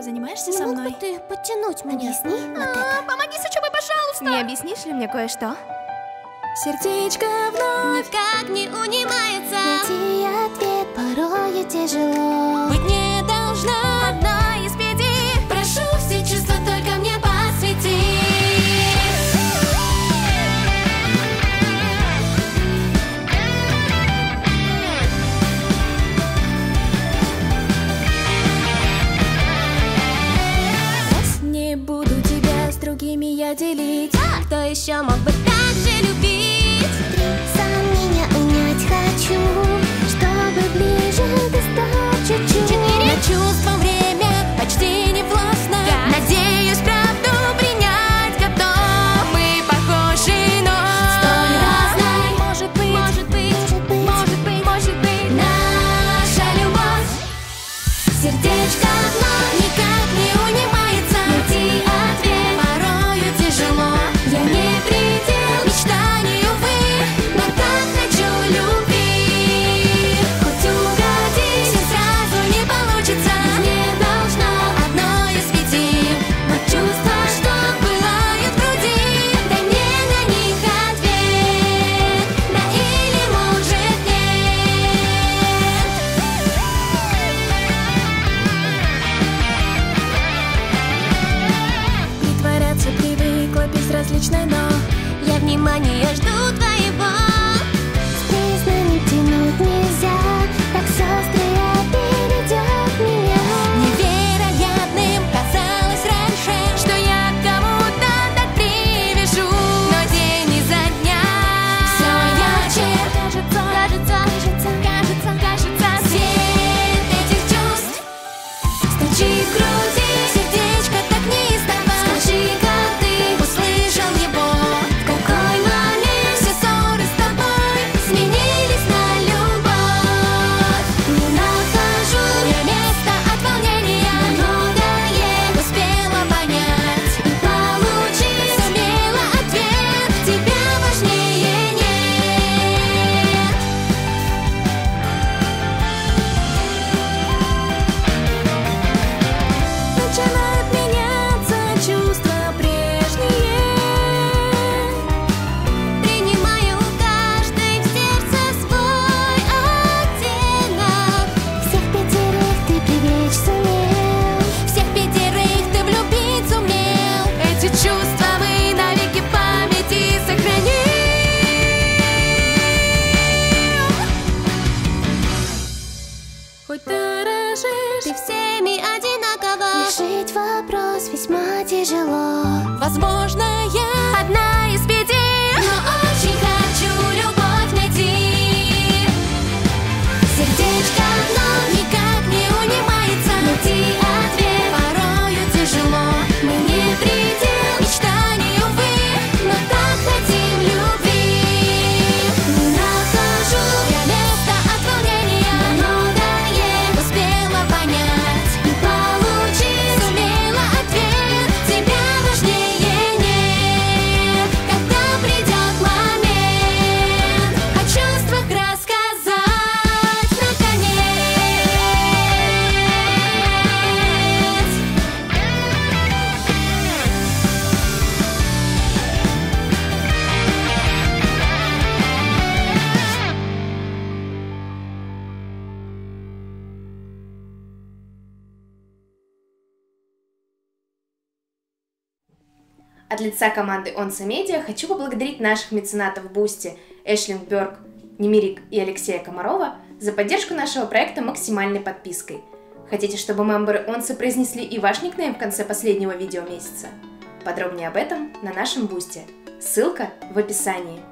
позанимаешься со мной? Мог бы ты подтянуть меня? Объясни вот это. Помоги с учебой, пожалуйста! Не объяснишь ли мне кое-что? Сердечко вновь Никак не унимается. Найти ответ порою тяжело. Быть не должна одна из беды. Прошу все чувства только мне посвяти. не буду тебя с другими я делить. Кто еще мог бы так же любить? Сомнения унять хочу, чтобы ближе достать чуть-чуть. На чувства время почти не властно. Надеюсь, правду принять готов. Мы похожи, но столь разной. Может быть наша любовь. Сердечко вновь никак не унимается. Найти ответ порою тяжело. Я не предел мечтаний, увы, но так хочу любви. Хоть угодить все сразу не получится. Не должна одной из пяти. Но чувства, что пылают в груди, дай мне на них ответ. Да или может нет. Притворяться привыкла безразличной, но Я внимания жду твоего. С признанным тянуть нельзя, так сострая перейдет меня. Невероятным казалось раньше, что я к кому-то так привяжу. Но день изо дня все ярче. Кажется, свет этих чувств стучит в груди. Сердечко так неистово. Скажи, как ты услышал его? В какой момент все ссоры с тобой сменились на любовь? Не нахожу я места от волнения. Многое успела понять и получить. Сумела ответ, тебя важнее нет. начинают меняться чувства прежние. Принимаю каждый в сердце свой оттенок. Всех пятерых ты привлечь сумел. Всех пятерых ты влюбить сумел. Эти чувства мы навеки в памяти сохраним. Хоть дорожишь, Ты всеми одинаково. Решить вопрос весьма тяжело. Возможно, я одна из беды, но очень хочу любовь найти. Сердечко вновь никак не унимается. Найти ответ порою тяжело. Мы не предел мечтаний, увы, но так хотим любви. Не нахожу я места от волнения. Многое успела понять и получить. Сумела ответ, тебя важнее нет. Когда придет момент о чувствах рассказать наконец. От лица команды Онса Медиа хочу поблагодарить наших меценатов Бусти, Эшлинг Бёрк, Немирик и Алексея Комарова за поддержку нашего проекта максимальной подпиской. Хотите, чтобы мемберы Онса произнесли и ваш никнейм в конце последнего видео месяца? Подробнее об этом на нашем Бусти. Ссылка в описании.